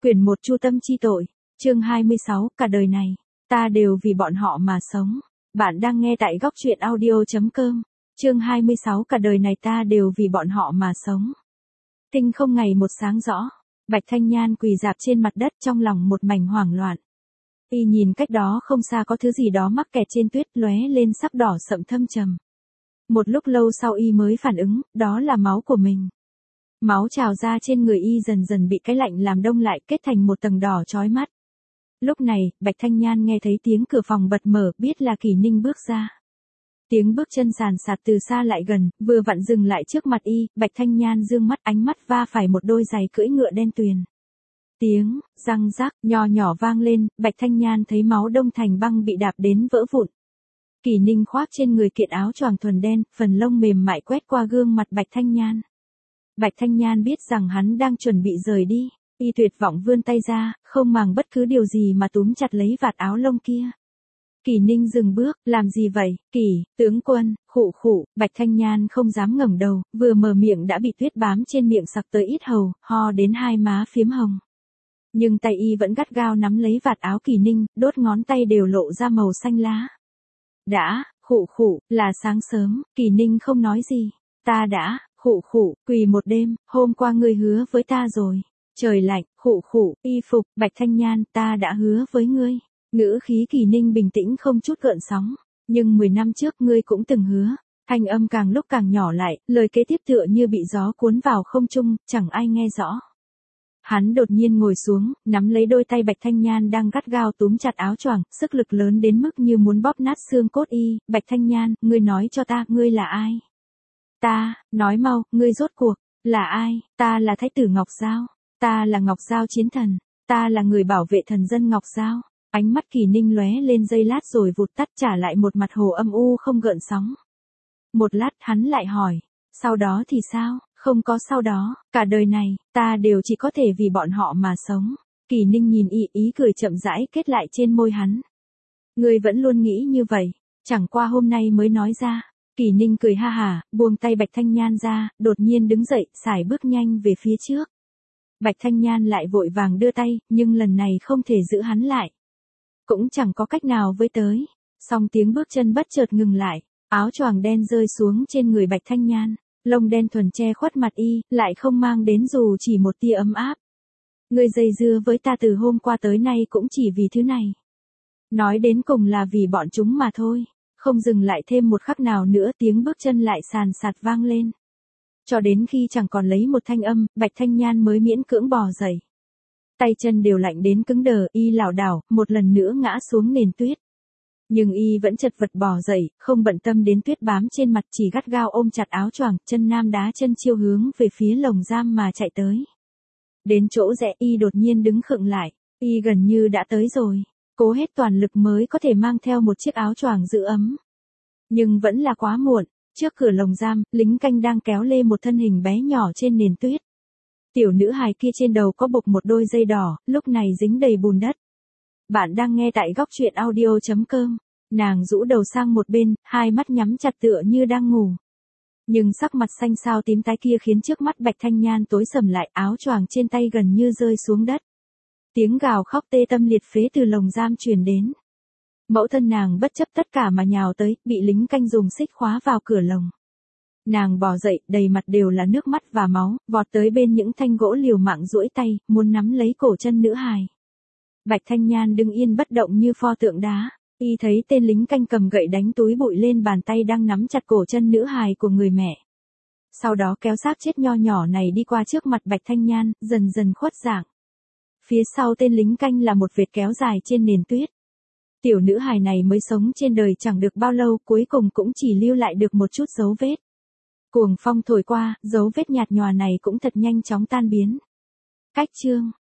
Quyển 1 Chu tâm chi tội, chương 26, cả đời này, ta đều vì bọn họ mà sống. Bạn đang nghe tại góc truyện audio.com, chương 26, cả đời này ta đều vì bọn họ mà sống. Tinh không ngày một sáng rõ, Bạch Thanh Nhan quỳ rạp trên mặt đất trong lòng một mảnh hoảng loạn. Y nhìn cách đó không xa có thứ gì đó mắc kẹt trên tuyết lóe lên sắc đỏ sậm thâm trầm. Một lúc lâu sau Y mới phản ứng, đó là máu của mình. Máu trào ra trên người Y dần dần bị cái lạnh làm đông lại kết thành một tầng đỏ chói mắt. Lúc này, Bạch Thanh Nhan nghe thấy tiếng cửa phòng bật mở, biết là Kỷ Ninh bước ra. Tiếng bước chân sàn sạt từ xa lại gần, vừa vặn dừng lại trước mặt Y, Bạch Thanh Nhan dương mắt ánh mắt va phải một đôi giày cưỡi ngựa đen tuyền. Tiếng, răng rác, nho nhỏ vang lên, Bạch Thanh Nhan thấy máu đông thành băng bị đạp đến vỡ vụn. Kỷ Ninh khoác trên người kiện áo choàng thuần đen, phần lông mềm mại quét qua gương mặt Bạch Thanh Nhan. Bạch Thanh Nhan biết rằng hắn đang chuẩn bị rời đi, Y tuyệt vọng vươn tay ra, không màng bất cứ điều gì mà túm chặt lấy vạt áo lông kia. Kỷ Ninh dừng bước, làm gì vậy, Kỷ, tướng quân, khụ khụ, Bạch Thanh Nhan không dám ngẩng đầu, vừa mở miệng đã bị tuyết bám trên miệng sặc tới ít hầu, ho đến hai má phiếm hồng. Nhưng tay Y vẫn gắt gao nắm lấy vạt áo Kỷ Ninh, đốt ngón tay đều lộ ra màu xanh lá. Đã, khụ khụ, là sáng sớm, Kỷ Ninh không nói gì. Ta đã, khụ khụ, quỳ một đêm, hôm qua ngươi hứa với ta rồi. Trời lạnh, khụ khụ, y phục, Bạch Thanh Nhan, ta đã hứa với ngươi. Ngữ khí Kỷ Ninh bình tĩnh không chút gợn sóng. Nhưng 10 năm trước ngươi cũng từng hứa. Thanh âm càng lúc càng nhỏ lại, lời kế tiếp tựa như bị gió cuốn vào không trung, chẳng ai nghe rõ. Hắn đột nhiên ngồi xuống, nắm lấy đôi tay Bạch Thanh Nhan đang gắt gao túm chặt áo choàng, sức lực lớn đến mức như muốn bóp nát xương cốt Y. Bạch Thanh Nhan, ngươi nói cho ta, ngươi là ai? Ta, nói mau, ngươi rốt cuộc, là ai? Ta là Thái tử Ngọc Giao. Ta là Ngọc Giao chiến thần. Ta là người bảo vệ thần dân Ngọc Giao. Ánh mắt Kỷ Ninh lóe lên giây lát rồi vụt tắt trả lại một mặt hồ âm u không gợn sóng. Một lát hắn lại hỏi, sau đó thì sao? Không có sau đó, cả đời này, ta đều chỉ có thể vì bọn họ mà sống. Kỷ Ninh nhìn Y, ý cười chậm rãi kết lại trên môi hắn. Ngươi vẫn luôn nghĩ như vậy, chẳng qua hôm nay mới nói ra. Kỷ Ninh cười ha hả, buông tay Bạch Thanh Nhan ra, đột nhiên đứng dậy, sải bước nhanh về phía trước. Bạch Thanh Nhan lại vội vàng đưa tay, nhưng lần này không thể giữ hắn lại. Cũng chẳng có cách nào với tới. Song tiếng bước chân bất chợt ngừng lại, áo choàng đen rơi xuống trên người Bạch Thanh Nhan. Lông đen thuần che khuất mặt Y, lại không mang đến dù chỉ một tia ấm áp. Ngươi dây dưa với ta từ hôm qua tới nay cũng chỉ vì thứ này. Nói đến cùng là vì bọn chúng mà thôi. Không dừng lại thêm một khắc nào nữa tiếng bước chân lại sàn sạt vang lên. Cho đến khi chẳng còn lấy một thanh âm, Bạch Thanh Nhan mới miễn cưỡng bò dậy. Tay chân đều lạnh đến cứng đờ, Y lảo đảo, một lần nữa ngã xuống nền tuyết. Nhưng Y vẫn chật vật bò dậy, không bận tâm đến tuyết bám trên mặt, chỉ gắt gao ôm chặt áo choàng, chân nam đá chân chiêu hướng về phía lồng giam mà chạy tới. Đến chỗ rẽ Y đột nhiên đứng khựng lại, Y gần như đã tới rồi. Cố hết toàn lực mới có thể mang theo một chiếc áo choàng giữ ấm. Nhưng vẫn là quá muộn, trước cửa lồng giam, lính canh đang kéo lê một thân hình bé nhỏ trên nền tuyết. Tiểu nữ hài kia trên đầu có buộc một đôi dây đỏ, lúc này dính đầy bùn đất. Bạn đang nghe tại góc truyện audio.com, nàng rũ đầu sang một bên, hai mắt nhắm chặt tựa như đang ngủ. Nhưng sắc mặt xanh xao tím tái kia khiến trước mắt Bạch Thanh Nhan tối sầm lại, áo choàng trên tay gần như rơi xuống đất. Tiếng gào khóc tê tâm liệt phế từ lồng giam truyền đến. Mẫu thân nàng bất chấp tất cả mà nhào tới, bị lính canh dùng xích khóa vào cửa lồng. Nàng bò dậy, đầy mặt đều là nước mắt và máu, vọt tới bên những thanh gỗ liều mạng duỗi tay, muốn nắm lấy cổ chân nữ hài. Bạch Thanh Nhan đứng yên bất động như pho tượng đá. Y thấy tên lính canh cầm gậy đánh túi bụi lên bàn tay đang nắm chặt cổ chân nữ hài của người mẹ. Sau đó kéo xác chết nho nhỏ này đi qua trước mặt Bạch Thanh Nhan, dần dần khuất dạng. Phía sau tên lính canh là một vệt kéo dài trên nền tuyết. Tiểu nữ hài này mới sống trên đời chẳng được bao lâu, cuối cùng cũng chỉ lưu lại được một chút dấu vết. Cuồng phong thổi qua, dấu vết nhạt nhòa này cũng thật nhanh chóng tan biến. Cách chương